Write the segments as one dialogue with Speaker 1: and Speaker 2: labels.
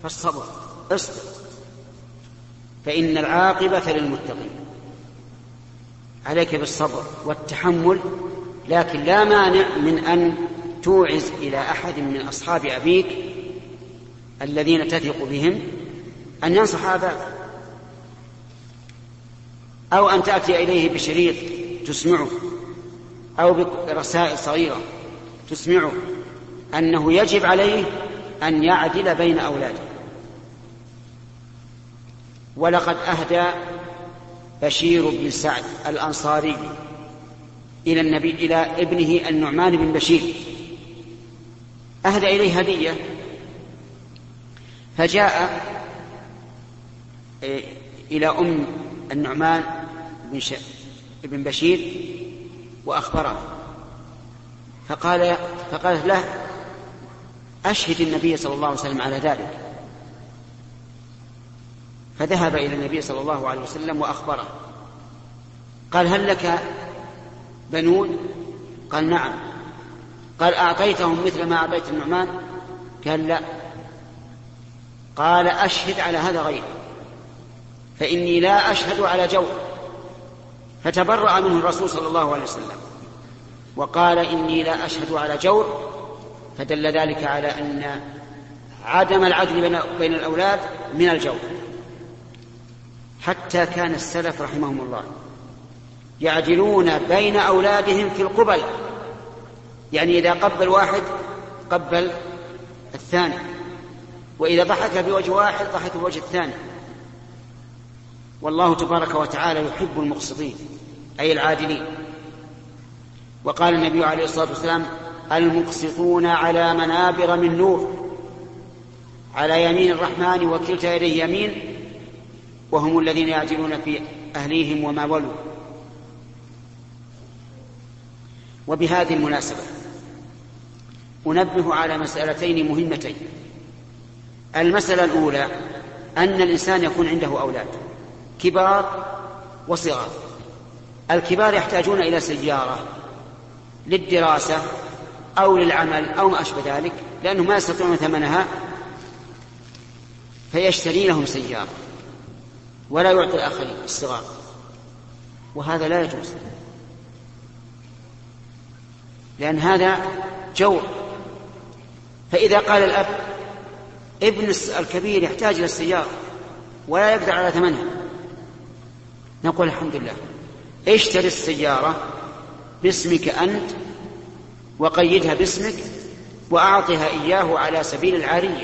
Speaker 1: فالصبر، اصبر، فإن العاقبة للمتقين. عليك بالصبر والتحمل، لكن لا مانع من أن توعز إلى أحد من أصحاب أبيك الذين تثق بهم أن ينصح أباك، أو أن تأتي إليه بشريط تسمعه، أو برسائل صغيرة تسمعه أنه يجب عليه أن يعدل بين أولاده. ولقد أهدى بشير بن سعد الأنصاري إلى ابنه النعمان بن بشير، أهدى إليه هدية، فجاء إلى أم النعمان بن بشير وأخبره، فقالت له: أشهد النبي صلى الله عليه وسلم على ذلك. فذهب إلى النبي صلى الله عليه وسلم وأخبره، قال: هل لك بنون؟ قال: نعم. قال: أعطيتهم مثل ما أعطيت النعمان؟ قال: لا. قال: أشهد على هذا غير، فإني لا أشهد على جور. فتبرأ منه الرسول صلى الله عليه وسلم وقال: إني لا أشهد على جور، فدل ذلك على أن عدم العدل بين الأولاد من الجور. حتى كان السلف رحمهم الله يعدلون بين أولادهم في القبل، يعني إذا قبل واحد قبل الثاني، وإذا ضحك بوجه واحد ضحك بوجه الثاني. والله تبارك وتعالى يحب المقسطين، أي العادلين. وقال النبي عليه الصلاة والسلام: المقسطون على منابر من نور، على يمين الرحمن وكلتا يديه يمين، وهم الذين يعدلون في أهليهم وما ولوا. وبهذه المناسبة أنبه على مسألتين مهمتين. المسألة الأولى أن الإنسان يكون عنده أولاد كبار وصغار. الكبار يحتاجون إلى سيارة للدراسة أو للعمل أو ما أشبه ذلك، لأنهم ما يستطيعون ثمنها، فيشتري لهم سيارة ولا يعطي الآخرين الصغار، وهذا لا يجوز، لأن هذا جور. فإذا قال الأب: ابن الكبير يحتاج إلى السيارة ولا يقدر على ثمنها، نقول: الحمد لله، اشتري السيارة باسمك أنت وقيدها باسمك وأعطها إياه على سبيل العارية.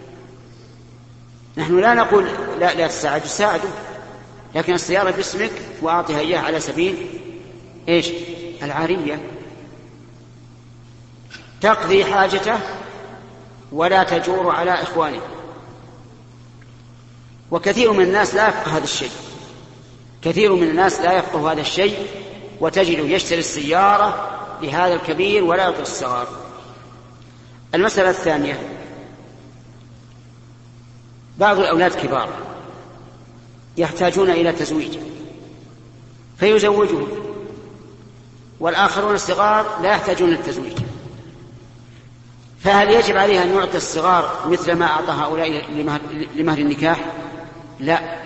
Speaker 1: نحن لا نقول لا تساعده، لكن السيارة باسمك وأعطها إياه على سبيل العارية، تقضي حاجته ولا تجور على إخوانه. وكثير من الناس لا يفقه هذا الشيء، كثير من الناس لا يفقه هذا الشيء، وتجده يشتري السيارة لهذا الكبير ولا يعطي الصغار. المسألة الثانية: بعض الأولاد كبار يحتاجون إلى تزويج فيزوجهم، والآخرون الصغار لا يحتاجون للتزويج، فهل يجب عليه أن يعطي الصغار مثل ما أعطى هؤلاء لمهر النكاح؟ لا،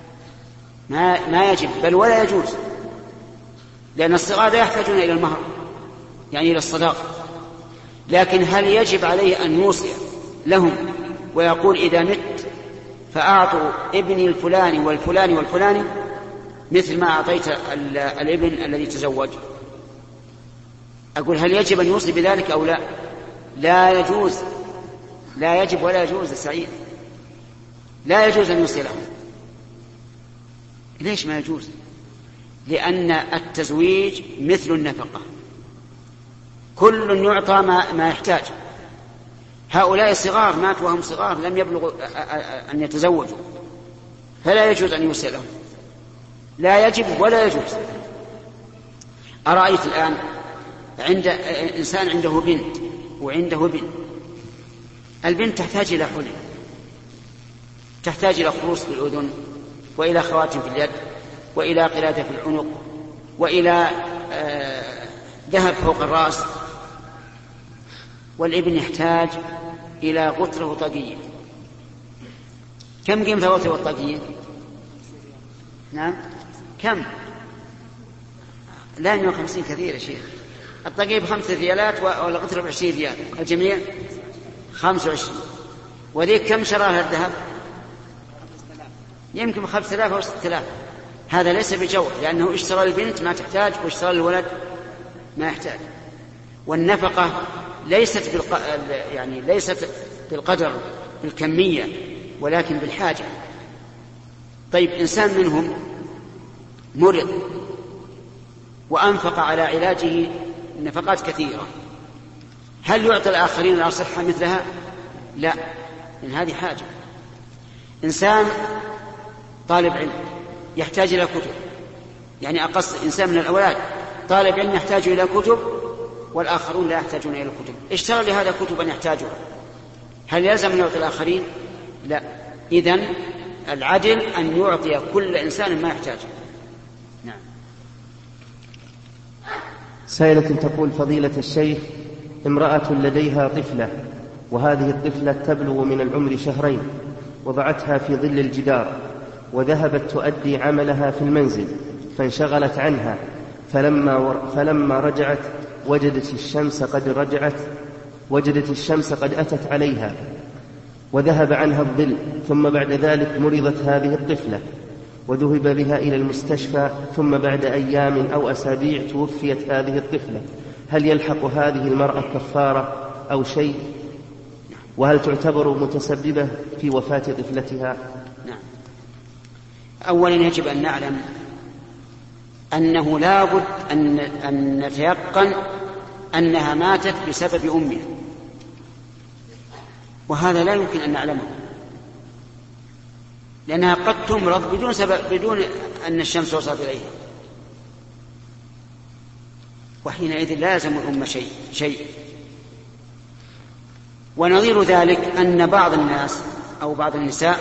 Speaker 1: ما يجب، بل ولا يجوز، لأن الصغار لا يحتاجون إلى المهر، يعني إلى الصداقة. لكن هل يجب عليه أن يوصي لهم ويقول: إذا مت فأعطوا ابني الفلاني والفلاني والفلاني مثل ما أعطيت الابن الذي تزوج؟ أقول: هل يجب أن يوصي بذلك أو لا؟ لا يجوز، لا يجب ولا يجوز. سعيد، لا يجوز أن يوصي لهم. ليش ما يجوز؟ لأن التزويج مثل النفقة، كل يعطى ما يحتاج. هؤلاء صغار ماتوا وهم صغار لم يبلغوا أن يتزوجوا، فلا يجوز أن يوصي لهم، لا يجب ولا يجوز. أرأيت الآن عند إنسان عنده بنت وعنده ابن، البنت تحتاج إلى حلي، تحتاج إلى خروص في الأذن، وإلى خواتم في اليد، وإلى قلادة في العنق، وإلى ذهب فوق الرأس، والابن يحتاج إلى غترة وطاقية. كم قيمة الوتر والطاقية؟ نعم كم؟ لا 150 كثير يا شيخ. الطاقية ب5 ريالات والغترة ب20 ريال، الجميع 25. وذيك كم شراها الذهب؟ يمكن 5000 أو 6000. هذا ليس بجور، لأنه اشترى البنت ما تحتاج واشترى الولد ما يحتاج. والنفقة ليست ليست بالقدر بالكمية ولكن بالحاجة. طيب إنسان منهم مرض وأنفق على علاجه نفقات كثيرة، هل يعطي الآخرين على صحة مثلها؟ لا، لأن هذه حاجة. إنسان طالب علم يحتاج إلى كتب، يعني أقص إنسان من الأولاد طالب علم يحتاج إلى كتب والآخرون لا يحتاجون إلى الكتب، اشترى لهذا كتبا يحتاجها، هل يلزم أن يعطي الآخرين؟ لا. إذن العدل أن يعطي كل إنسان ما يحتاجه. نعم.
Speaker 2: سائلة تقول: فضيلة الشيخ، امرأة لديها طفلة، وهذه الطفلة تبلغ من العمر 2 شهر، وضعتها في ظل الجدار وذهبت تؤدي عملها في المنزل فانشغلت عنها، فلما رجعت وجدت الشمس قد أتت عليها وذهب عنها الظل، ثم بعد ذلك مرضت هذه الطفلة وذهب بها إلى المستشفى، ثم بعد أيام أو أسابيع توفيت هذه الطفلة، هل يلحق هذه المرأة كفارة أو شيء؟ وهل تعتبر متسببة في وفاة طفلتها؟
Speaker 1: نعم. أولا يجب أن نعلم أنه لا بد أن نتيقن أنها ماتت بسبب أمها، وهذا لا يمكن أن نعلمه، لأنها قد تمرض بدون أن الشمس وصلت إليها، وحينئذ لا يلزم الأمة شيء. ونظير ذلك أن بعض الناس أو بعض النساء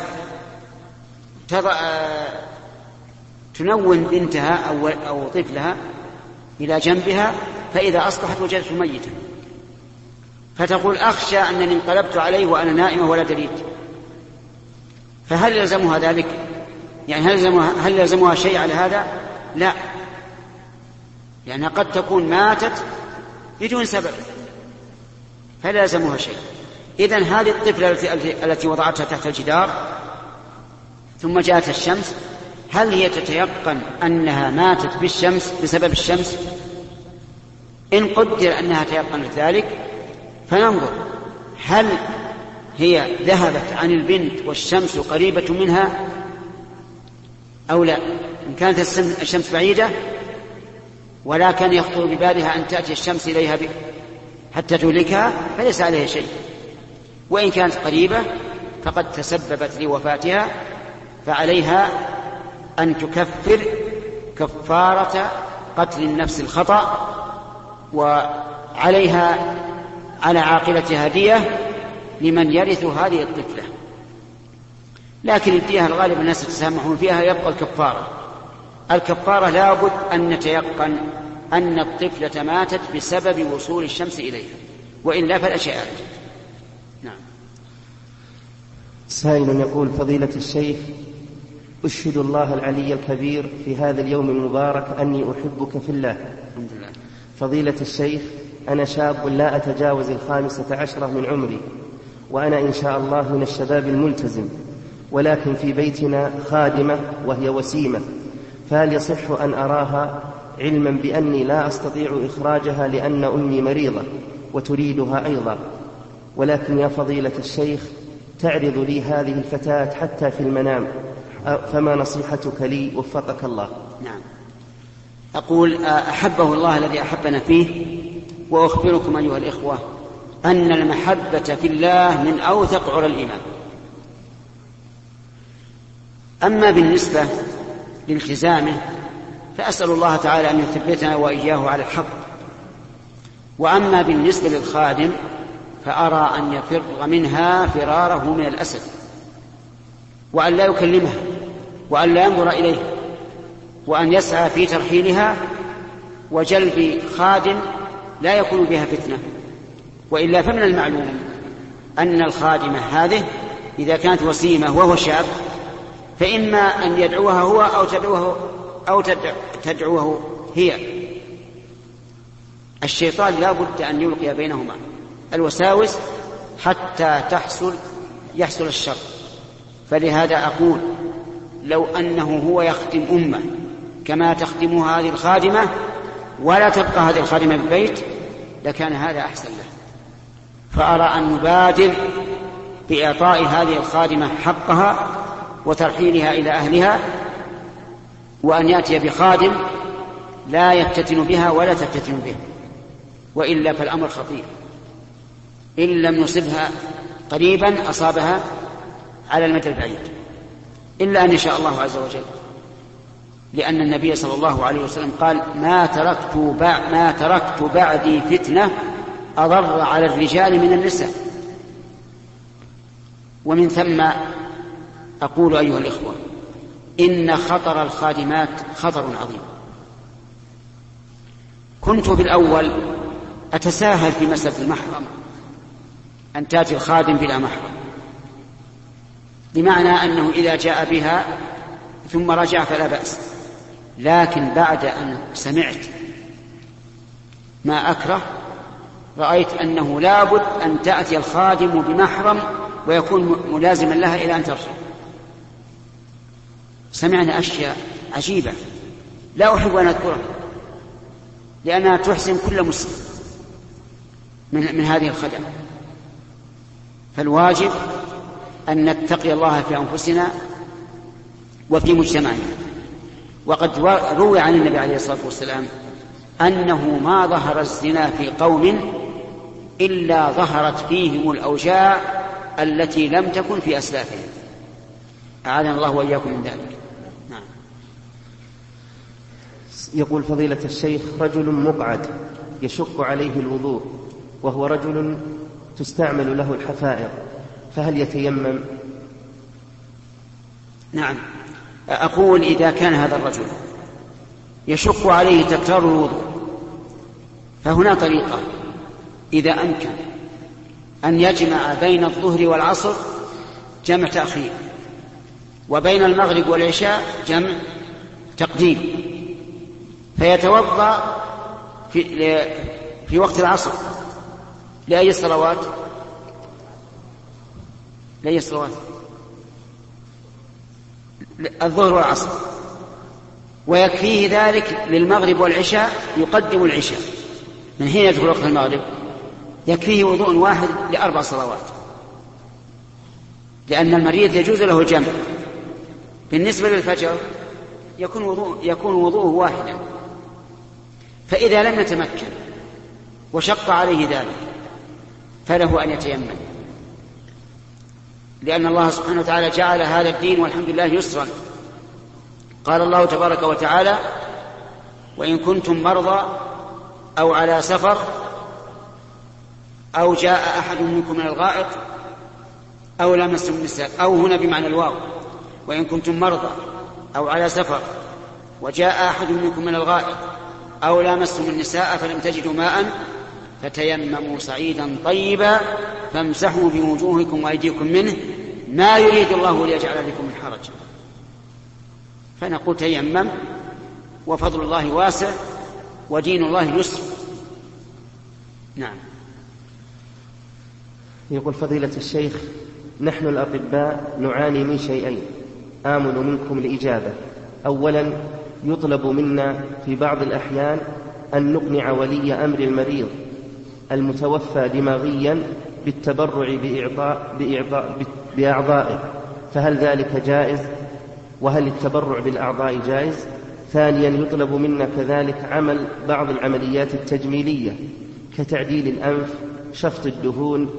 Speaker 1: تنون بنتها أو طفلها إلى جنبها، فإذا أصبحت وجدته ميتا فتقول: أخشى أنني انقلبت عليه وأنا نائمة ولا دريت. فهل يلزمها ذلك؟ يعني هل يلزمها شيء على هذا؟ لا، لأنها قد تكون ماتت بدون سبب فلا يلزمها شيء. إذن هذه الطفلة التي وضعتها تحت الجدار ثم جاءت الشمس، هل هي تتيقن أنها ماتت بسبب الشمس؟ إن قدر أنها تيقنت ذلك فننظر هل هي ذهبت عن البنت والشمس قريبة منها أو لا. إن كانت الشمس بعيدة ولا كان يخطر ببالها أن تأتي الشمس إليها حتى تهلكها فليس عليها شيء، وإن كانت قريبة فقد تسببت لوفاتها فعليها أن تكفر كفارة قتل النفس الخطأ، وعليها على عاقلتها دية لمن يرث هذه الطفلة. لكن الدية الغالب الناس يتسامحون فيها، يبقى الكفارة لا بد أن نتيقن أن الطفلة ماتت بسبب وصول الشمس إليها، وإلا فلا شيء عليه. نعم.
Speaker 2: سائل يقول: فضيلة الشيخ، أشهد الله العلي الكبير في هذا اليوم المبارك أني أحبك في الله.
Speaker 1: الحمد لله.
Speaker 2: فضيلة الشيخ، أنا شاب لا أتجاوز 15 من عمري، وأنا إن شاء الله من الشباب الملتزم، ولكن في بيتنا خادمة وهي وسيمة، فهل يصح أن أراها علما بأني لا أستطيع إخراجها لأن أمي مريضة وتريدها أيضا، ولكن يا فضيلة الشيخ تعرض لي هذه الفتاة حتى في المنام، فما نصيحتك لي وفقك الله؟
Speaker 1: نعم. أقول: أحبه الله الذي أحبنا فيه، وأخبركم أيها الإخوة أن المحبة في الله من أوثق عرى الإيمان. أما بالنسبة لالتزامه فأسأل الله تعالى أن يثبتنا وإياه على الحق، وأما بالنسبة للخادم فأرى أن يفر منها فراره من الأسد، وأن لا يكلمها، وأن لا ينظر إليها، وأن يسعى في ترحيلها وجلب خادم لا يكون بها فتنة. وإلا فمن المعلوم أن الخادمة هذه إذا كانت وسيمة وهو شاب فإما أن يدعوها هو أو تدعوه هي. الشيطان لا بد أن يلقي بينهما الوساوس حتى يحصل الشر. فلهذا أقول لو أنه هو يخدم أمه كما تخدمها هذه الخادمة ولا تبقى هذه الخادمة بالبيت لكان هذا أحسن له. فأرى أن نبادر بإعطاء هذه الخادمة حقها وترحيلها إلى أهلها، وأن يأتي بخادم لا يفتتن بها ولا تفتتن به، وإلا فالأمر خطير. إن لم يصبها قريبا أصابها على المدى البعيد، إلا أن يشاء الله عز وجل، لأن النبي صلى الله عليه وسلم قال ما تركت بعدي فتنة أضر على الرجال من النساء. ومن ثم أقول أيها الإخوة إن خطر الخادمات خطر عظيم. كنت بالأول أتساهل في مسألة المحرم، أن تأتي الخادم بلا محرم، بمعنى أنه إذا جاء بها ثم رجع فلا بأس. لكن بعد أن سمعت ما أكره رأيت أنه لابد أن تأتي الخادم بمحرم ويكون ملازما لها إلى أن ترجع. سمعنا أشياء عجيبة لا أحب أن أذكرها لأنها تحسن كل مسلم من هذه الخدمة. فالواجب أن نتقي الله في أنفسنا وفي مجتمعنا. وقد روي عن النبي عليه الصلاة والسلام أنه ما ظهر الزنا في قوم إلا ظهرت فيهم الأوجاع التي لم تكن في أسلافهم. أعاذنا الله وإياكم من ذلك. نعم.
Speaker 2: يقول فضيلة الشيخ رجل مقعد يشق عليه الوضوء وهو رجل تستعمل له الحفائر، فهل يتيمم؟
Speaker 1: نعم. أقول إذا كان هذا الرجل يشق عليه تكرار الوضوء فهنا طريقة، إذا أمكن أن يجمع بين الظهر والعصر جمع تأخير، وبين المغرب والعشاء جمع تقديم، فيتوضأ في وقت العصر لأي الصلوات؟ الظهر والعصر، ويكفيه ذلك للمغرب والعشاء، يقدم العشاء من حين يدخل وقت المغرب، يكفيه وضوء واحد ل4 صلوات، لأن المريض يجوز له الجمع. بالنسبة للفجر يكون وضوءه واحدا. فإذا لم يتمكن وشق عليه ذلك فله أن يتيمم، لأن الله سبحانه وتعالى جعل هذا الدين والحمد لله يسرا. قال الله تبارك وتعالى: وإن كنتم مرضى أو على سفر أو جاء أحد منكم من الغائط أو لامستم النساء، أو هنا بمعنى الواو، وإن كنتم مرضى أو على سفر وجاء أحد منكم من الغائط أو لامستم النساء فلم تجدوا ماء فتيمموا صعيدا طيبا فامسحوا بوجوهكم وأيديكم منه ما يريد الله ليجعل بكم من حرج. فنقول تيمم، وفضل الله واسع ودين الله يسر. نعم.
Speaker 2: يقول فضيلة الشيخ نحن الأطباء نعاني من شيئين آمل منكم الإجابة. أولا يطلب منا في بعض الأحيان أن نقنع ولي أمر المريض المتوفى دماغيا بالتبرع بأعضائه، فهل ذلك جائز؟ وهل التبرع بالأعضاء جائز؟ ثانيا يطلب منا كذلك عمل بعض العمليات التجميلية كتعديل الأنف، شفط الدهون،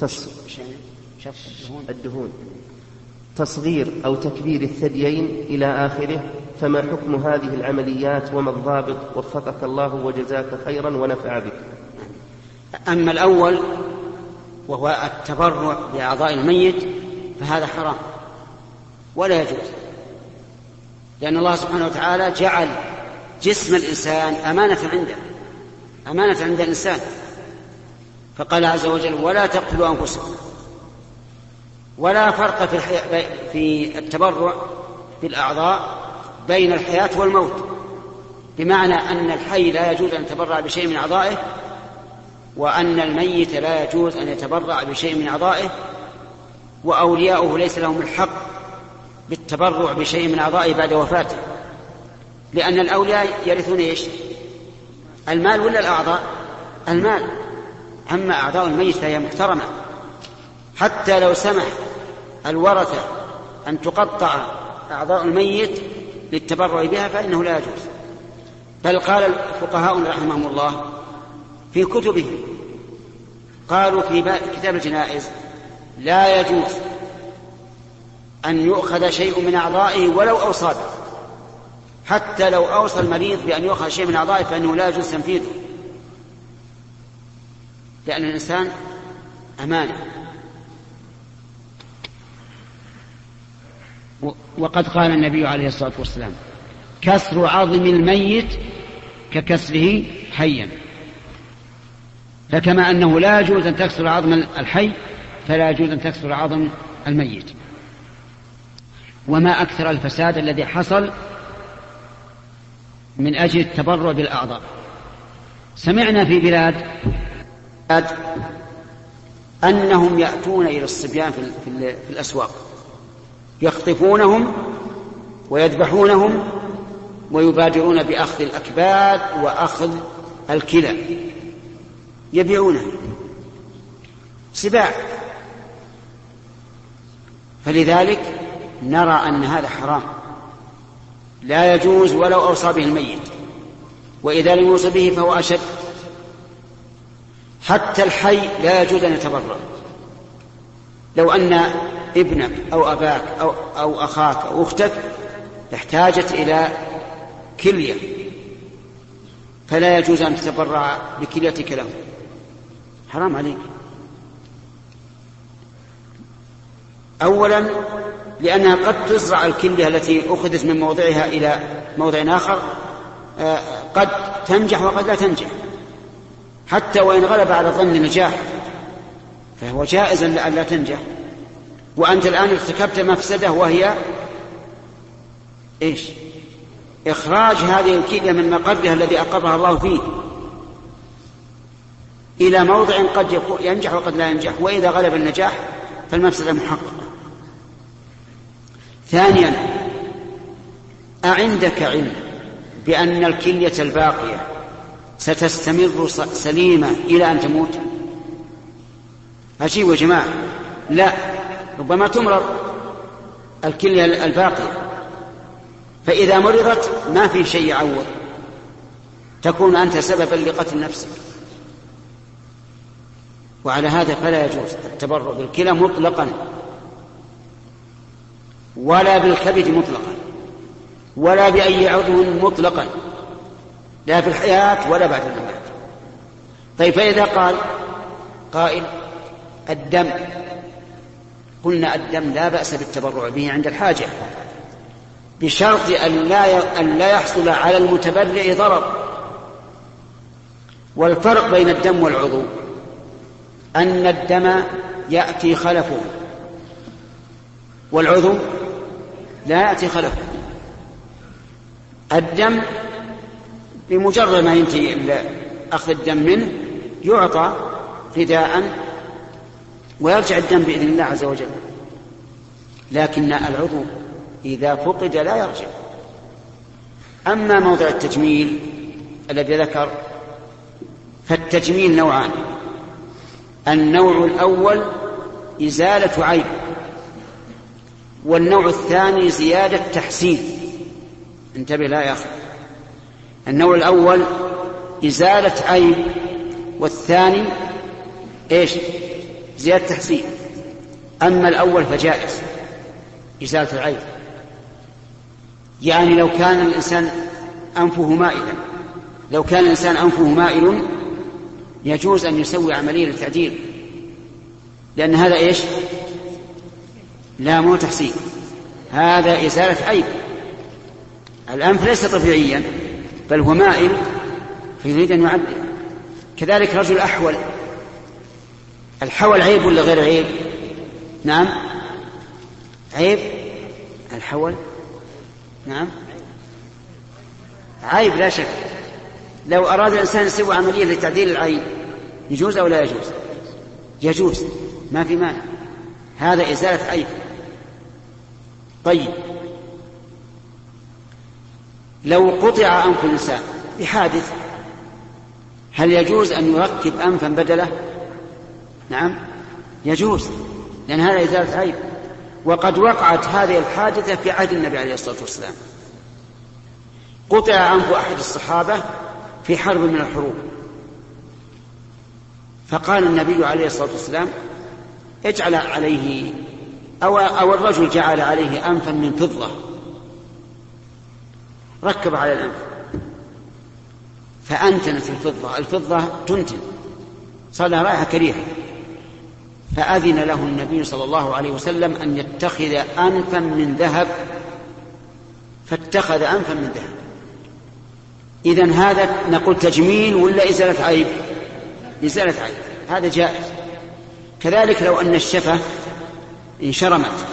Speaker 2: تصغير أو تكبير الثديين إلى آخره، فما حكم هذه العمليات وما الضابط؟ وفقك الله وجزاك خيرا ونفع بك.
Speaker 1: أما الأول وهو التبرع بأعضاء الميت فهذا حرام ولا يجوز، لأن الله سبحانه وتعالى جعل جسم الإنسان أمانة عند الإنسان، فقال عز وجل: ولا تقتلوا أنفسكم ولا فرق في التبرع بالأعضاء بين الحياة والموت، بمعنى أن الحي لا يجوز أن يتبرع بشيء من أعضائه، وأن الميت لا يجوز أن يتبرع بشيء من أعضائه، وأولياؤه ليس لهم الحق بالتبرع بشيء من أعضائه بعد وفاته، لأن الأولياء يرثون إيش؟ المال ولا الأعضاء؟ المال. أما أعضاء الميت فهي محترمة، حتى لو سمح الورثة أن تقطع أعضاء الميت للتبرع بها فإنه لا يجوز. بل قال الفقهاء رحمهم الله في كتبهم، قالوا في كتاب الجنائز لا يجوز أن يؤخذ شيء من أعضائه ولو أوصى به، حتى لو أوصى المريض بأن يؤخذ شيء من أعضائه فإنه لا يجوز تنفيذه، لأن الإنسان أمانة.
Speaker 3: وقد قال النبي عليه الصلاة والسلام: كسر عظم الميت ككسره حيا. فكما أنه لا يجوز أن تكسر عظم الحي فلا يجوز أن تكسر عظم الميت. وما أكثر الفساد الذي حصل من أجل التبرع بالأعضاء. سمعنا في بلاد
Speaker 1: أنهم يأتون إلى الصبيان في الأسواق يخطفونهم ويذبحونهم ويبادرون بأخذ الأكباد وأخذ الكلى، يبيعونه سباع. فلذلك نرى أن هذا حرام لا يجوز ولو أوصى به الميت، وإذا لم يوصى به فهو أشد. حتى الحي لا يجوز أن يتبرع. لو أن ابنك أو أباك أو أخاك أو أختك احتاجت إلى كلية فلا يجوز أن تتبرع بكليتك له، حرام عليك. أولا لأنها قد تزرع الكلية التي أخذت من موضعها إلى موضع آخر، قد تنجح وقد لا تنجح، حتى وإن غلب على ظن النجاح فهو جائز أن لا تنجح. وأنت الآن ارتكبت مفسدة، وهي إيش؟ إخراج هذه الكلية من مقرها الذي أقرها الله فيه إلى موضع قد ينجح وقد لا ينجح، وإذا غلب النجاح فالمفسدة محققة. ثانيا، أعندك علم بأن الكلية الباقية ستستمر سليمة إلى أن تموت؟ أجيبوا يا جماعة. لا، ربما تمرض الكلية الباقية، فإذا مرضت ما في شيء يعوض، تكون أنت سببا لقتل نفسك. وعلى هذا فلا يجوز التبرع بالكلى مطلقا، ولا بالكبد مطلقا، ولا بأي عضو مطلقا، لا في الحياة ولا بعد الممات. طيب، فإذا قال قائل الدم، قلنا الدم لا بأس بالتبرع به عند الحاجة، بشرط أن لا يحصل على المتبرع ضرر. والفرق بين الدم والعضو أن الدم يأتي خلفه، والعضو لا يأتي خلفه. الدم بمجرد ما ينتهي أخذ الدم منه يعطى فداء ويرجع الدم بإذن الله عز وجل، لكن العضو إذا فقد لا يرجع. أما موضع التجميل الذي ذكر، فالتجميل نوعان: النوع الأول إزالة عيب، والنوع الثاني زيادة تحسين. انتبه لا يا أخي، النوع الأول إزالة عيب، والثاني إيش؟ زيادة تحسين. أما الأول فجائز إزالة العيب، يعني لو كان الإنسان أنفه مائلا يجوز أن يسوي عملية للتعديل، لأن هذا إيش؟ لا، مو تحسين، هذا إزالة عيب. الأنف ليس طبيعيا بل هو مائل فيريد أن يعدل. كذلك رجل أحول، الحول عيب ولا غير عيب؟ نعم، عيب الحول؟ نعم عيب لا شك. لو أراد الإنسان يسوي عملية لتعديل العين يجوز أو لا يجوز؟ يجوز، ما في مانع، هذا إزالة عيب. طيب لو قطع أنف الإنسان بحادث هل يجوز أن يركب أنفا بدله؟ نعم يجوز، لأن هذا إزالة عيب. وقد وقعت هذه الحادثة في عهد النبي عليه الصلاة والسلام، قطع أنف أحد الصحابة في حرب من الحروب، فقال النبي عليه الصلاة والسلام اجعل عليه أو الرجل جعل عليه أنفا من فضة ركب على الأنف فأنتنت الفضة تنتن، صار لها رائحة كريهة، فأذن له النبي صلى الله عليه وسلم أن يتخذ أنفا من ذهب، فاتخذ أنفا من ذهب. إذن هذا نقول تجميل ولا إزالة عيب؟ إزالة عيب، هذا جائز. كذلك لو أن الشفة انشرمت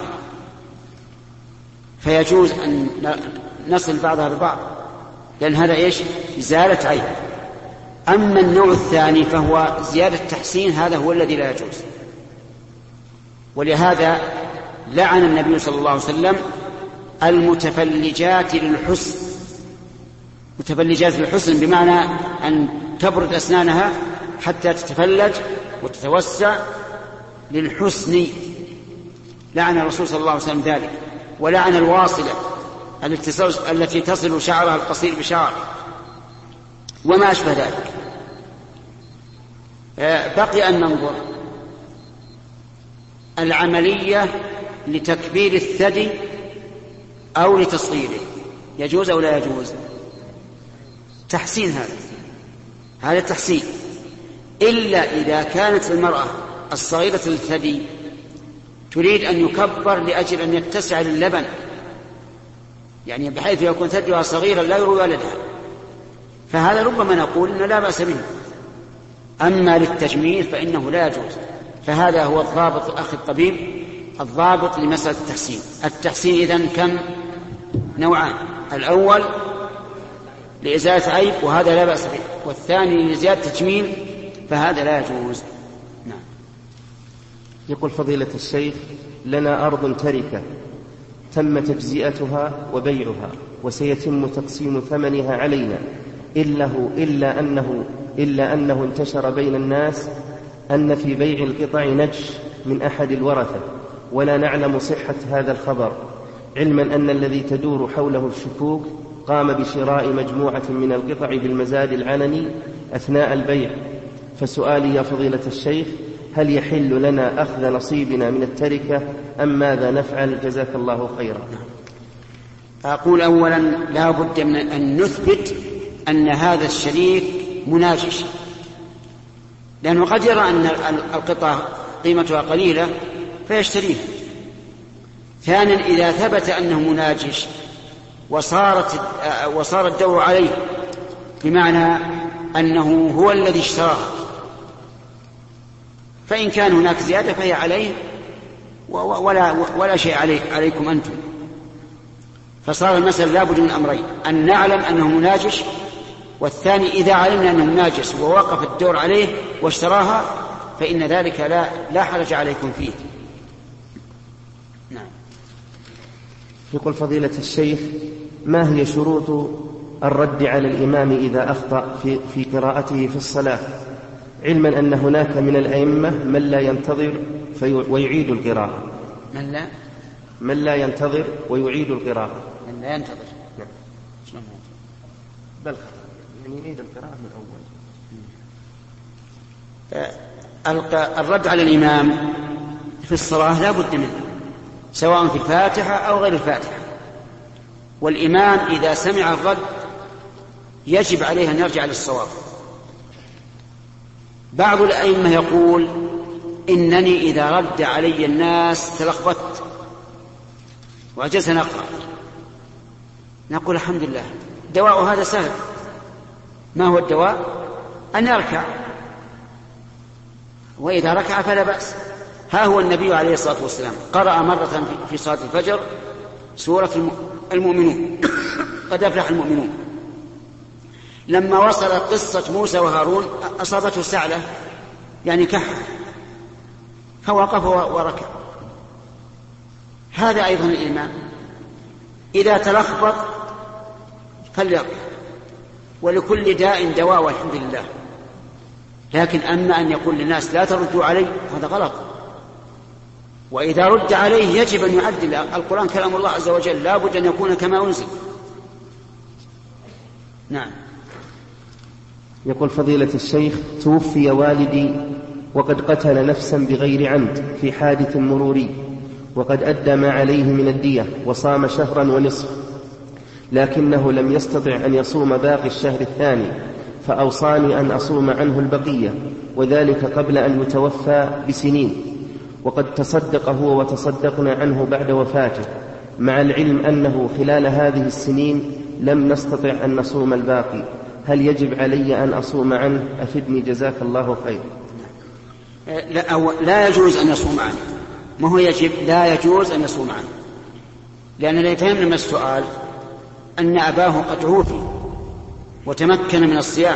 Speaker 1: فيجوز أن نصل بعضها ببعض، لأن هذا إيش؟ إزالة عيب. أما النوع الثاني فهو زيادة تحسين، هذا هو الذي لا يجوز. ولهذا لعن النبي صلى الله عليه وسلم المتفلجات للحسن. متفلجات للحسن بمعنى أن تبرد أسنانها حتى تتفلج وتتوسع للحسن، لعن الرسول صلى الله عليه وسلم ذلك. ولعن الواصلة التي تصل شعرها القصير بشعر وما أشبه ذلك. بقي أن ننظر العملية لتكبير الثدي أو لتصغيره، يجوز أو لا يجوز؟ تحسين، هذا تحسين، إلا إذا كانت المرأة الصغيرة الثدي تريد أن يكبر لأجل أن يتسع للبن، يعني بحيث يكون ثديها صغيرا لا يروي ولدها، فهذا ربما نقول إن لا بأس به. أما للتجميل فإنه لا يجوز. فهذا هو الضابط أخي الطبيب، الضابط لمسألة التحسين. التحسين إذن كم؟ نوعان: الأول لإزالة عيب وهذا لا بأس به، والثاني لزيادة تجميل فهذا لا يجوز. نعم.
Speaker 2: يقول فضيلة الشيخ: لنا أرض تركة تم تجزئتها وبيعها وسيتم تقسيم ثمنها علينا، إلا أنه انتشر بين الناس أن في بيع القطع نجش من أحد الورثة، ولا نعلم صحة هذا الخبر، علما أن الذي تدور حوله الشكوك قام بشراء مجموعة من القطع بالمزاد العلني أثناء البيع. فسؤالي يا فضيلة الشيخ: هل يحل لنا أخذ نصيبنا من التركة أم ماذا نفعل؟ جزاك الله خيرا.
Speaker 1: أقول أولا لا بد من أن نثبت أن هذا الشريك مناجش، لأنه قد يرى أن القطع قيمتها قليلة فيشتريها. ثانيا إذا ثبت أنه مناجش وصار الدور عليه، بمعنى أنه هو الذي اشتراها، فإن كان هناك زيادة فهي عليه ولا شيء عليكم أنتم. فصار المسألة لا بد من أمرين: أن نعلم أنه مناجش، والثاني إذا علمنا أنه مناجش ووقف الدور عليه واشتراها فإن ذلك لا حرج عليكم فيه. نعم.
Speaker 2: يقول فضيلة الشيخ: ما هي شروط الرد على الإمام إذا أخطأ في قراءته في الصلاة، علما أن هناك من الأئمة من لا ينتظر ويعيد القراءة؟ من لا ينتظر ويعيد القراءة.
Speaker 1: من لا ينتظر.
Speaker 2: نعم. بل يعني يعيد القراءة من الأول.
Speaker 1: الرد على الإمام في الصلاة لا بد منه، سواء في الفاتحة أو غير الفاتحة. والإمام إذا سمع الرد يجب عليه أن يرجع للصواب. بعض الأئمة يقول: إنني إذا رد علي الناس تلخبطت وعجزت أن أقرأ. نقول: الحمد لله، دواء هذا سهل. ما هو الدواء؟ أن يركع، وإذا ركع فلا بأس. ها هو النبي عليه الصلاة والسلام قرأ مرة في صلاة الفجر سورة المؤمنون قد أفلح المؤمنون. لما وصلت قصة موسى وهارون أصابته سعلة يعني كحة فوقف وركع. هذا أيضا الإيمان، إذا تلخبط فليركع، ولكل داء دواء والحمد لله. لكن أما أن يقول للناس لا تردوا علي هذا غلط. وإذا رد عليه يجب أن يعدل. القرآن كلام الله عز وجل لا بد أن يكون كما أنزل. نعم.
Speaker 2: يقول فضيلة الشيخ توفي والدي وقد قتل نفسا بغير عمد في حادث مروري، وقد أدى ما عليه من الدية وصام شهرا ونصف، لكنه لم يستطع أن يصوم باقي الشهر الثاني، فأوصاني أن أصوم عنه البقية، وذلك قبل أن يتوفى بسنين، وقد تصدق هو وتصدقنا عنه بعد وفاته، مع العلم أنه خلال هذه السنين لم نستطع أن نصوم الباقي. هل يجب علي أن أصوم عنه؟ أفدني جزاك الله خير.
Speaker 1: لا يجوز أن يصوم عنه. ما هو يجب؟ لا يجوز أن يصوم عنه، لأن لا يفهم من السؤال أن أباه قد عوفي وتمكن من الصيام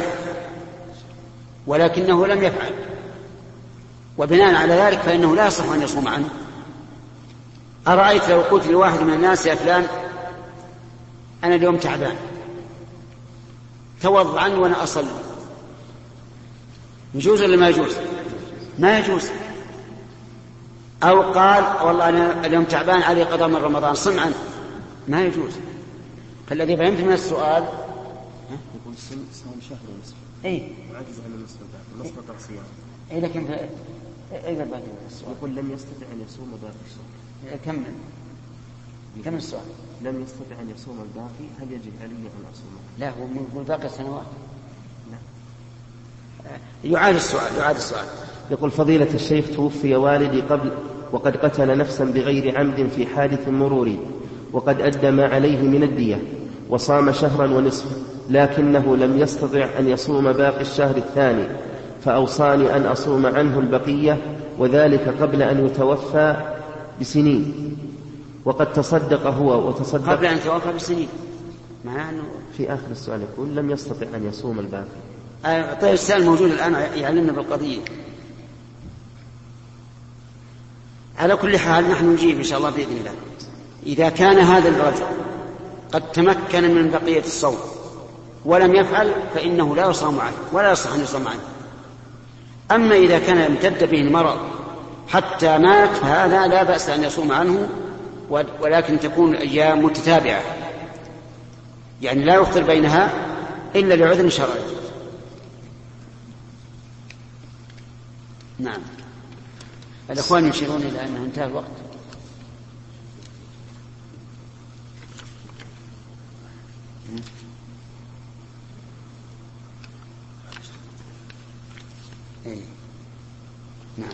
Speaker 1: ولكنه لم يفعل، وبناء على ذلك فإنه لا يصح أن يصوم عنه. أرأيت لو قلت لواحد من الناس يا فلان أنا اليوم تعبان توضأ عني وأنا أصلي، يجوز ولا ما يجوز؟ ما يجوز. أو قال والله أنا اليوم تعبان علي قضاء من رمضان صم عنه، ما يجوز. فالذي فهمت من السؤال
Speaker 2: يقول صوم شهر ونصف وعجز عن النصف الباقي، نصف صيام.
Speaker 1: لكن إذا باقي السؤال
Speaker 2: يقول لم يستطع أن يصوم باقي الشهر.
Speaker 1: كمل السؤال.
Speaker 2: لم يستطع أن يصوم الباقي، هل يجب علي أن أصومه؟
Speaker 1: لا، هو من باقي السنوات. يعاد السؤال.
Speaker 2: يقول فضيلة الشيخ توفي والدي قبل وقد قتل نفسا بغير عمد في حادث مروري، وقد أدى ما عليه من الدية وصام شهرا ونصف، لكنه لم يستطع أن يصوم باقي الشهر الثاني، فأوصاني أن أصوم عنه البقية، وذلك قبل أن يتوفى بسنين، وقد تصدق هو وتصدق
Speaker 1: قبل أن يتوفى بسنين. معناه أنه
Speaker 2: في آخر السؤال يقول لم يستطع أن يصوم الباقي.
Speaker 1: طيب السؤال موجود الآن يعلمنا بالقضية. على كل حال نحن نجيب إن شاء الله بإذن الله. إذا كان هذا الرجل قد تمكن من بقية الصوم ولم يفعل فإنه لا يصام عنه ولا يصح أن يصام عنه. أما إذا كان امتد به المرض حتى مات فهذا لا بأس أن يصوم عنه، ولكن تكون الأيام متتابعة، يعني لا يخطر بينها إلا لعذر شرعي. نعم. الأخوان يشيرون إلى أنه انتهى الوقت. نعم.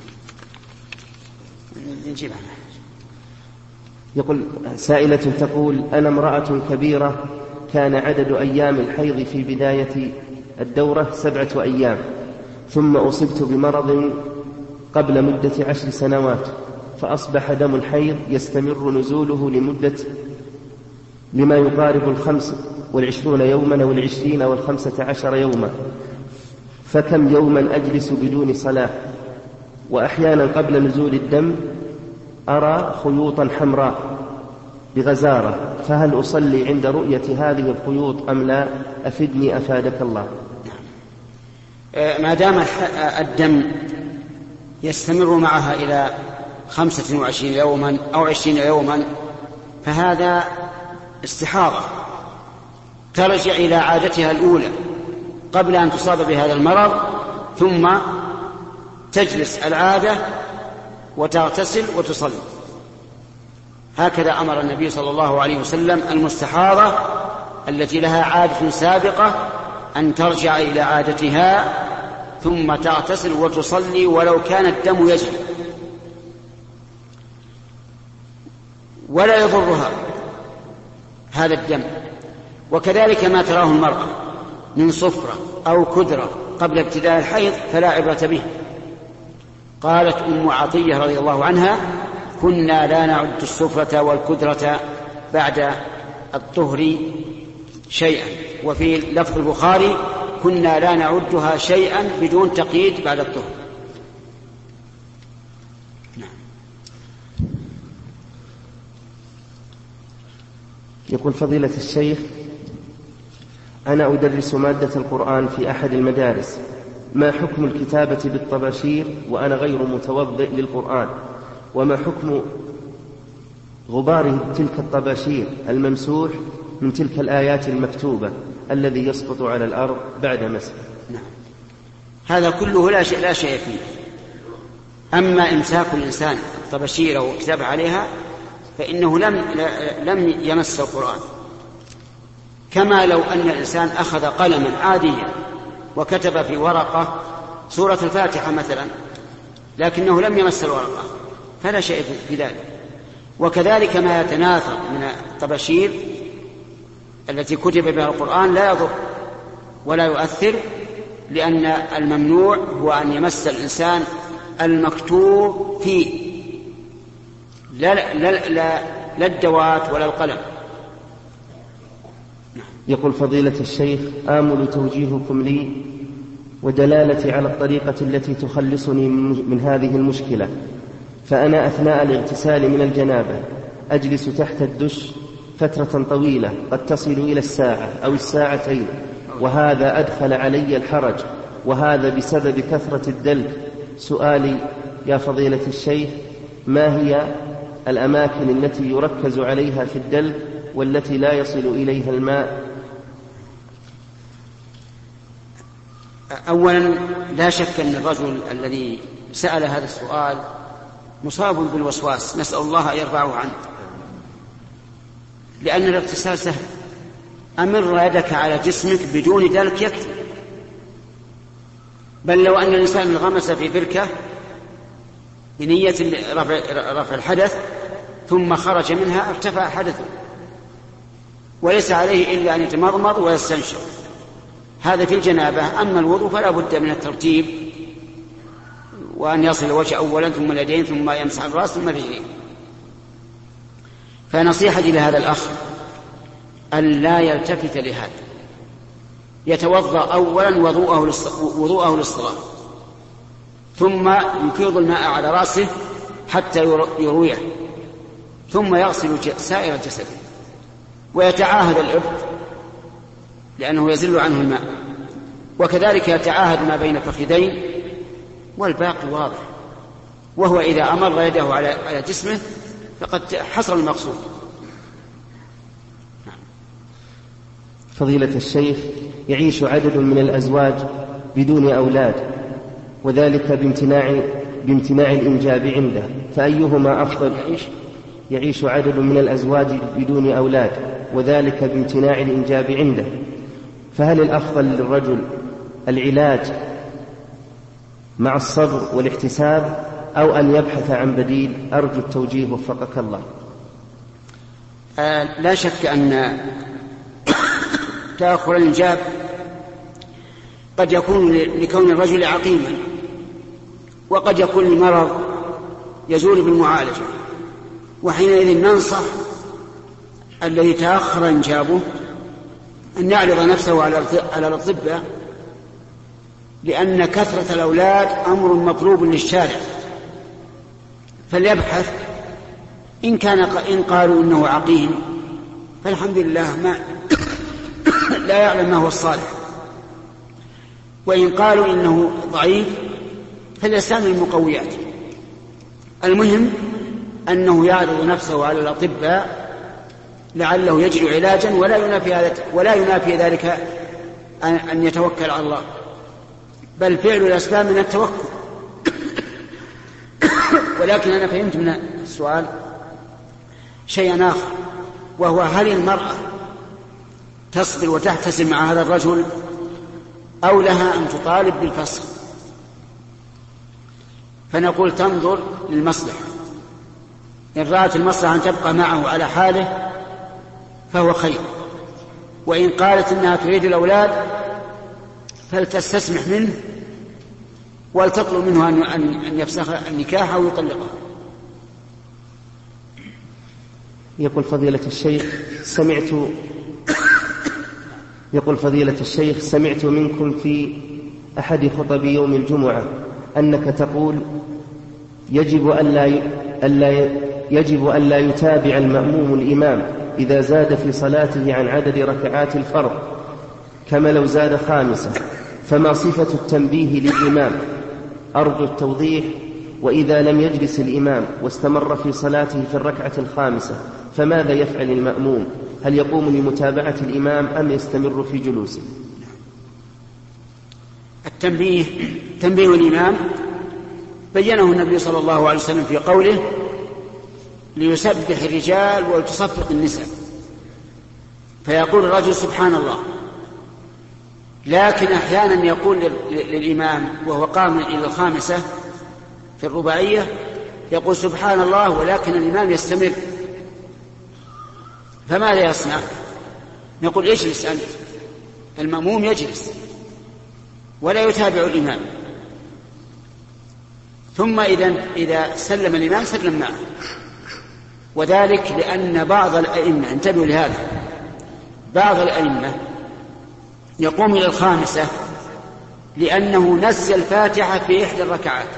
Speaker 1: نجيب عنها.
Speaker 2: يقول سائلة تقول أنا امرأة كبيرة كان عدد أيام الحيض في بداية الدورة 7 أيام، ثم أصبت بمرض قبل مدة 10 سنوات، فأصبح دم الحيض يستمر نزوله لما يقارب 25 يوما أو 20 أو 15 يوما، فكم يوما أجلس بدون صلاة، وأحيانا قبل نزول الدم أرى خيوطا حمراء بغزارة، فهل أصلي عند رؤية هذه الخيوط أم لا؟ أفدني أفادك الله.
Speaker 1: ما دام الدم يستمر معها إلى 25 يوما أو 20 يوما فهذا استحاضة ترجع إلى عادتها الأولى قبل أن تصاب بهذا المرض، ثم تجلس العادة وتغتسل وتصلي. هكذا أمر النبي صلى الله عليه وسلم المستحاضة التي لها عادة سابقة أن ترجع إلى عادتها ثم تغتسل وتصلي ولو كان الدم يجري، ولا يضرها هذا الدم. وكذلك ما تراه المرأة من صفرة أو كدرة قبل ابتداء الحيض فلا عبرة به، قالت أم عطية رضي الله عنها: كنا لا نعد السفرة والكدرة بعد الطهر شيئا. وفي لفظ البخاري: كنا لا نعدها شيئا بدون تقييد بعد الطهر.
Speaker 2: يقول فضيلة الشيخ: أنا أدرس مادة القرآن في أحد المدارس، ما حكم الكتابة بالطباشير وأنا غير متوضئ للقرآن؟ وما حكم غبار تلك الطباشير الممسوح من تلك الآيات المكتوبة الذي يسقط على الأرض بعد مسح؟
Speaker 1: نعم. هذا كله لا شيء فيه. أما إمساك الإنسان الطباشير وكتاب عليها فإنه لم يمس القرآن، كما لو أن الإنسان أخذ قلما عاديا وكتب في ورقة سورة الفاتحة مثلا لكنه لم يمس الورقة فلا شيء في ذلك. وكذلك ما يتناثر من الطباشير التي كتب بها القرآن لا يضر ولا يؤثر، لأن الممنوع هو أن يمس الإنسان المكتوب فيه، لا الدوات ولا القلم.
Speaker 2: يقول فضيلة الشيخ: آمل توجيهكم لي ودلالتي على الطريقة التي تخلصني من هذه المشكلة. فأنا أثناء الاغتسال من الجنابة أجلس تحت الدش فترة طويلة قد تصل إلى الساعة أو الساعتين، وهذا أدخل علي الحرج، وهذا بسبب كثرة الدلك. سؤالي يا فضيلة الشيخ: ما هي الأماكن التي يركز عليها في الدلك والتي لا يصل إليها الماء؟
Speaker 1: أولا لا شك أن الرجل الذي سأل هذا السؤال مصاب بالوسواس، نسأل الله أن يرفعه عنه، لأن الاغتسال سهل. أمر يدك على جسمك بدون دلك يكفي، بل لو أن الإنسان انغمس في بركة بنية رفع الحدث ثم خرج منها ارتفع حدثه وليس عليه إلا أن يتمضمض ويستنشق، هذا في الجنابة. أما الوضوء فلا بد من الترتيب، وأن يصل الوجه أولا ثم اليدين ثم يمسح الرأس ثم الرجلين. فنصيحتي لهذا الأخ أن لا يلتفت لهذا، يتوضأ أولا وضوءه للصلاة، ثم يفيض الماء على رأسه حتى يرويه، ثم يغسل سائر الجسد ويتعاهد الإبط لأنه يزل عنه الماء، وكذلك يتعاهد ما بين فخذين، والباقي واضح. وهو إذا أمر يده على جسمه فقد حصل المقصود.
Speaker 2: فضيلة الشيخ: يعيش عدد من الأزواج بدون أولاد، وذلك بامتناع الإنجاب عنده، فأيهما أفضل؟ يعيش عدد من الأزواج بدون أولاد وذلك بامتناع الإنجاب عنده، فهل الأفضل للرجل العلاج مع الصبر والاحتساب أو أن يبحث عن بديل؟ أرجو التوجيه وفقك الله.
Speaker 1: لا شك أن تأخر الإنجاب قد يكون لكون الرجل عقيما، وقد يكون المرض يزول بالمعالجة، وحينئذ ننصح الذي تأخر إنجابه أن يعرض نفسه على الأطباء، لأن كثرة الأولاد أمر مطلوب للشارع، فليبحث. إن قالوا إنه عقيم فالحمد لله ما لا يعلم ما هو الصالح، وإن قالوا إنه ضعيف فليستعمل المقويات. المهم أنه يعرض نفسه على الأطباء لعله يجد علاجا، ولا ينافي ذلك أن يتوكل على الله، بل فعل الأسباب من التوكل. ولكن أنا فهمت من السؤال شيئا آخر، وهو هل المرأة تصبر وتحتسب مع هذا الرجل أو لها أن تطالب بالفسخ؟ فنقول تنظر للمصلحة، إن رأت المصلحة أن تبقى معه على حاله فهو خير، وإن قالت إنها تريد الأولاد فلتستسمح منه ولتطلب منه أن يفسخ النكاح أو يطلقها.
Speaker 2: يقول فضيلة الشيخ سمعت منكم في أحد خطب يوم الجمعة أنك تقول يجب أن لا يتابع المأموم الإمام إذا زاد في صلاته عن عدد ركعات الفرض كما لو زاد خامسة، فما صفة التنبيه للإمام؟ أرجو التوضيح. وإذا لم يجلس الإمام واستمر في صلاته في الركعة الخامسة فماذا يفعل المأموم؟ هل يقوم لمتابعة الإمام أم يستمر في جلوسه؟
Speaker 1: تنبيه الإمام بينه النبي صلى الله عليه وسلم في قوله ليسبح الرجال وتصفق النساء، فيقول الرجل سبحان الله، لكن أحيانا يقول للإمام وهو قام إلى الخامسة في الرباعية يقول سبحان الله ولكن الإمام يستمر، فماذا يصنع؟ نقول اجلس أنت. المأموم يجلس ولا يتابع الإمام، ثم إذا سلم الإمام سلم معه، وذلك لأن بعض الأئمة، انتبهوا لهذا، بعض الأئمة يقوم إلى الخامسة لأنه نسي الفاتحة في إحدى الركعات،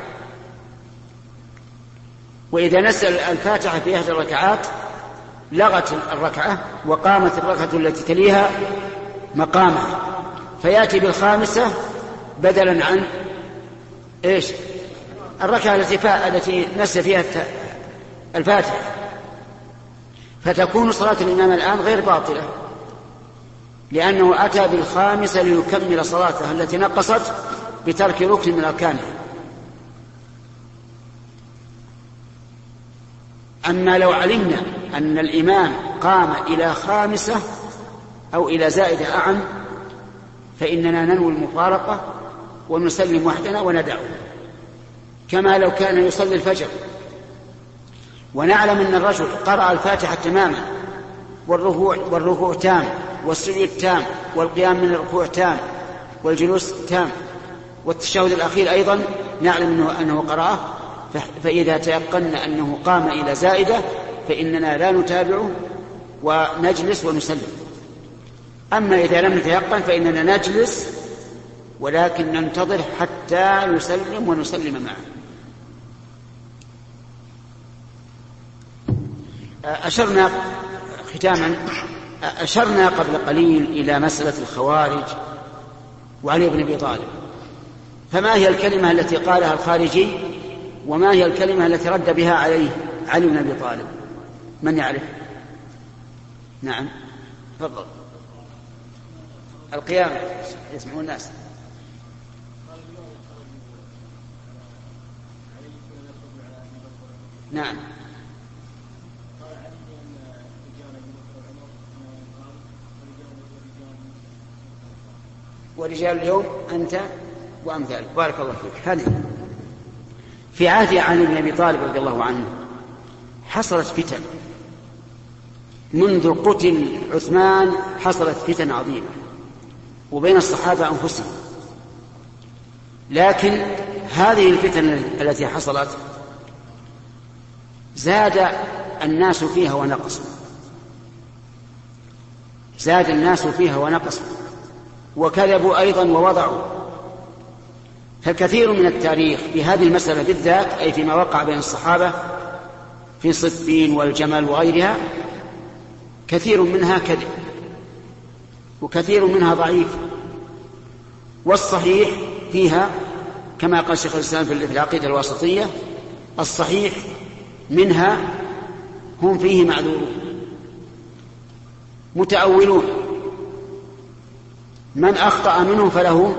Speaker 1: وإذا نسي الفاتحة في إحدى الركعات لغت الركعة وقامت الركعة التي تليها مقامها، فيأتي بالخامسة بدلا عن الركعة التي نسي فيها الفاتحة، فتكون صلاة الإمام الآن غير باطلة لأنه أتى بالخامسة ليكمل صلاته التي نقصت بترك ركن من أركانها. أما لو علمنا أن الإمام قام إلى خامسة أو إلى زائدة أعم فإننا ننوي المفارقة ونسلم وحدنا وندعه، كما لو كان يصلي الفجر ونعلم أن الرجل قرأ الفاتحة تماما والركوع تام والسجود تام والقيام من الركوع تام والجلوس تام والتشهد الأخير أيضا نعلم أنه قرأه، فإذا تيقنا أنه قام إلى زائدة فإننا لا نتابعه ونجلس ونسلم. أما إذا لم نتيقن فإننا نجلس ولكن ننتظر حتى يسلم ونسلم معه. أشرنا قبل قليل إلى مسألة الخوارج وعلي بن أبي طالب، فما هي الكلمة التي قالها الخارجي وما هي الكلمة التي رد بها عليه علي بن أبي طالب؟ من يعرف؟ نعم تفضل. القيامة يسمعون الناس. نعم ورجال اليوم أنت وأمثالك. بارك الله فيك. هذه في عهد علي بن أبي طالب رضي الله عنه حصلت فتن، منذ قتل عثمان حصلت فتن عظيمة وبين الصحابة أنفسهم، لكن هذه الفتن التي حصلت زاد الناس فيها ونقصوا، زاد الناس فيها ونقصوا وكذبوا أيضا ووضعوا. فكثير من التاريخ في هذه المسألة بالذات أي فيما وقع بين الصحابة في صفين والجمل وغيرها كثير منها كذب وكثير منها ضعيف، والصحيح فيها كما قال شيخ الإسلام في العقيدة الواسطية الصحيح منها هم فيه معذورون متأولون، من أخطأ منهم فله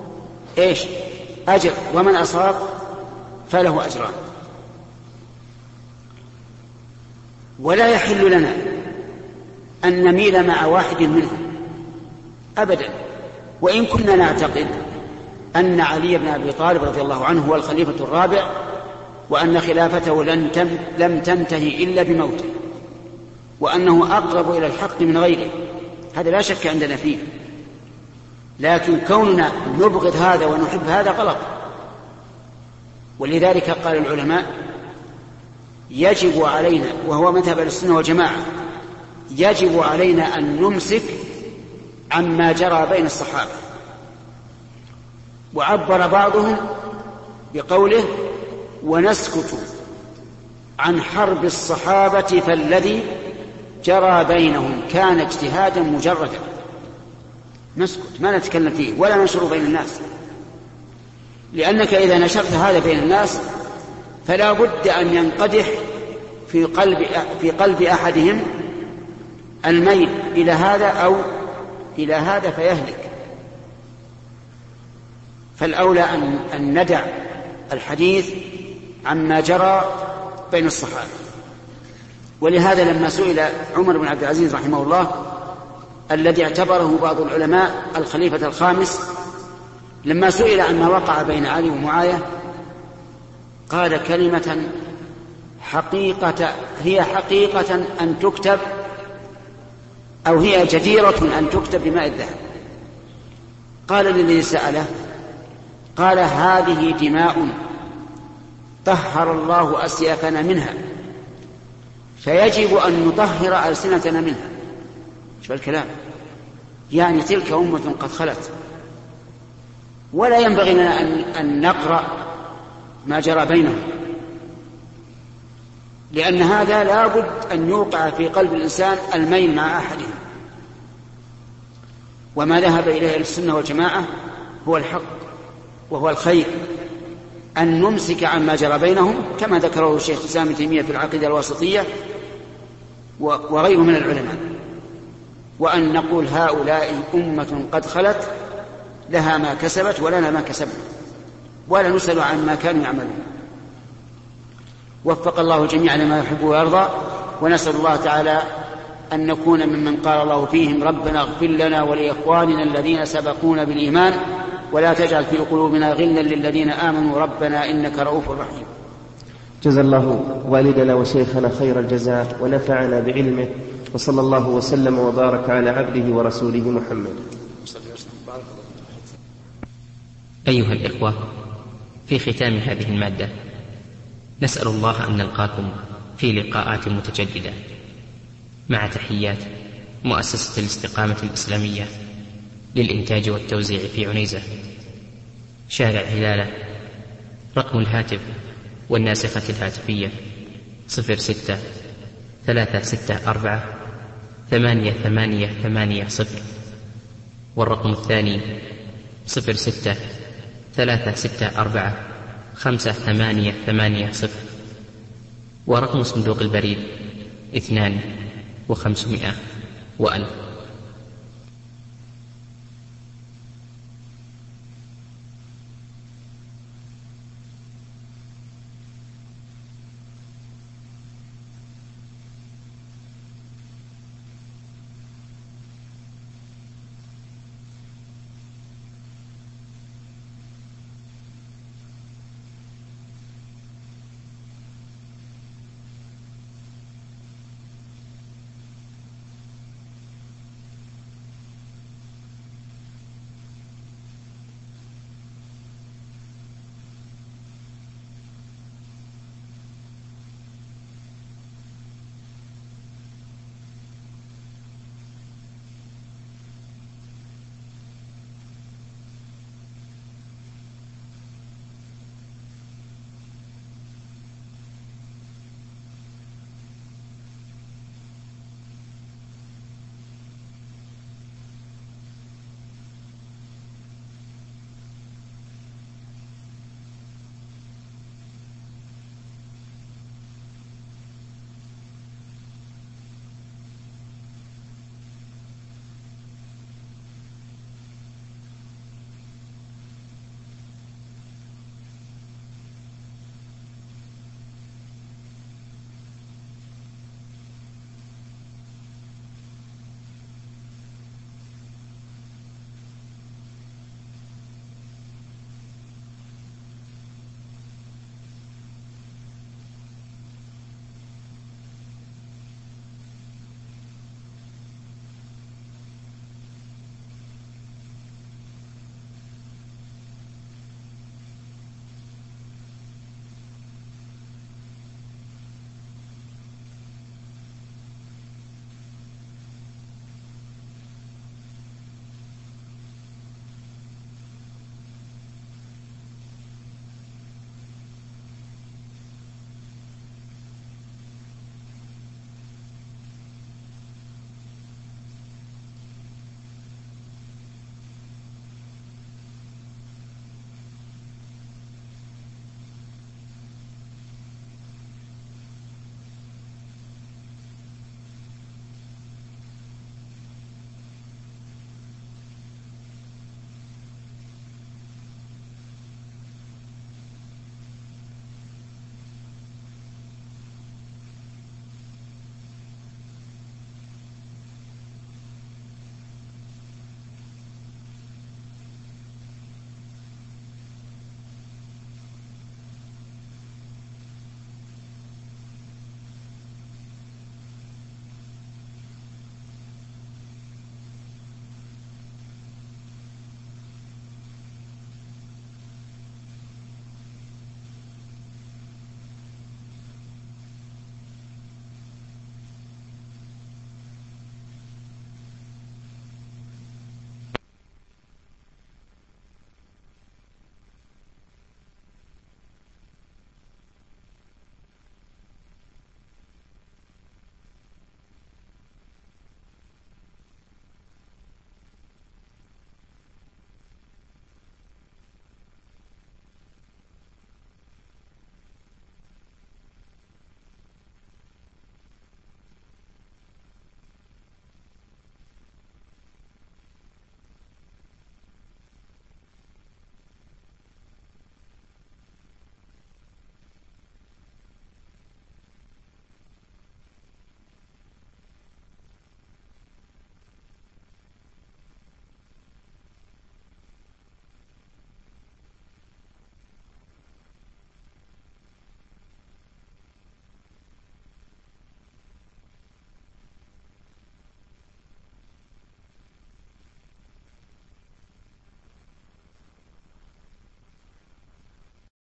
Speaker 1: أجر ومن أصاب فله أجران. ولا يحل لنا أن نميل مع واحد منهم أبدا، وإن كنا نعتقد أن علي بن أبي طالب رضي الله عنه هو الخليفة الرابع وأن خلافته لم تنتهي إلا بموته وأنه أقرب إلى الحق من غيره، هذا لا شك عندنا فيه، لكن كوننا نبغض هذا ونحب هذا غلط. ولذلك قال العلماء يجب علينا، وهو مذهب السنة والجماعة، يجب علينا أن نمسك عما جرى بين الصحابة. وعبر بعضهم بقوله ونسكت عن حرب الصحابة فالذي جرى بينهم كان اجتهادا مجردا. نسكت، ما نتكلم فيه ولا ننشر بين الناس، لأنك إذا نشرت هذا بين الناس فلا بد أن ينقدح في قلب أحدهم الميل إلى هذا أو إلى هذا فيهلك. فالأولى أن ندع الحديث عما جرى بين الصحابة. ولهذا لما سئل عمر بن عبد العزيز رحمه الله الذي اعتبره بعض العلماء الخليفة الخامس، لما سئل عما وقع بين علي ومعاوية قال كلمة هي حقيقة أن تكتب، أو هي جديرة أن تكتب بماء الذهب. قال للذي سأله، قال هذه دماء طهر الله أسيافنا منها، فيجب أن نطهر ألسنتنا منها. شو الكلام؟ يعني تلك أمة قد خلت، ولا ينبغي لنا أن نقرأ ما جرى بينهم، لأن هذا لا بد أن يوقع في قلب الإنسان الميل مع أحدهم. وما ذهب إليه السنة والجماعة هو الحق وهو الخير، أن نمسك عما جرى بينهم كما ذكره الشيخ الإسلام ابن تيمية في العقيدة الواسطية وغيره من العلماء، وأن نقول هؤلاء أمة قد خلت لها ما كسبت ولنا ما كسبنا، ولا نسأل عن ما كانوا يعملون. وفق الله جميعا لما يحب ويرضى، ونسأل الله تعالى أن نكون ممن قال الله فيهم ربنا اغفر لنا ولإخواننا الذين سبقونا بالإيمان ولا تجعل في قلوبنا غلا للذين آمنوا ربنا إنك رؤوف رحيم.
Speaker 2: جزا الله والدنا وشيخنا خير الجزاء ونفعنا بعلمه، وصلى الله وسلم وبارك على عبده ورسوله محمد.
Speaker 4: أيها الإخوة، في ختام هذه المادة نسأل الله أن نلقاكم في لقاءات متجددة، مع تحيات مؤسسة الاستقامة الإسلامية للإنتاج والتوزيع في عنيزة، شارع هلالة. رقم الهاتف والناسخة الهاتفية 06-364-8880، والرقم الثاني 06-364-5880، ورقم صندوق البريد 2500 وألف.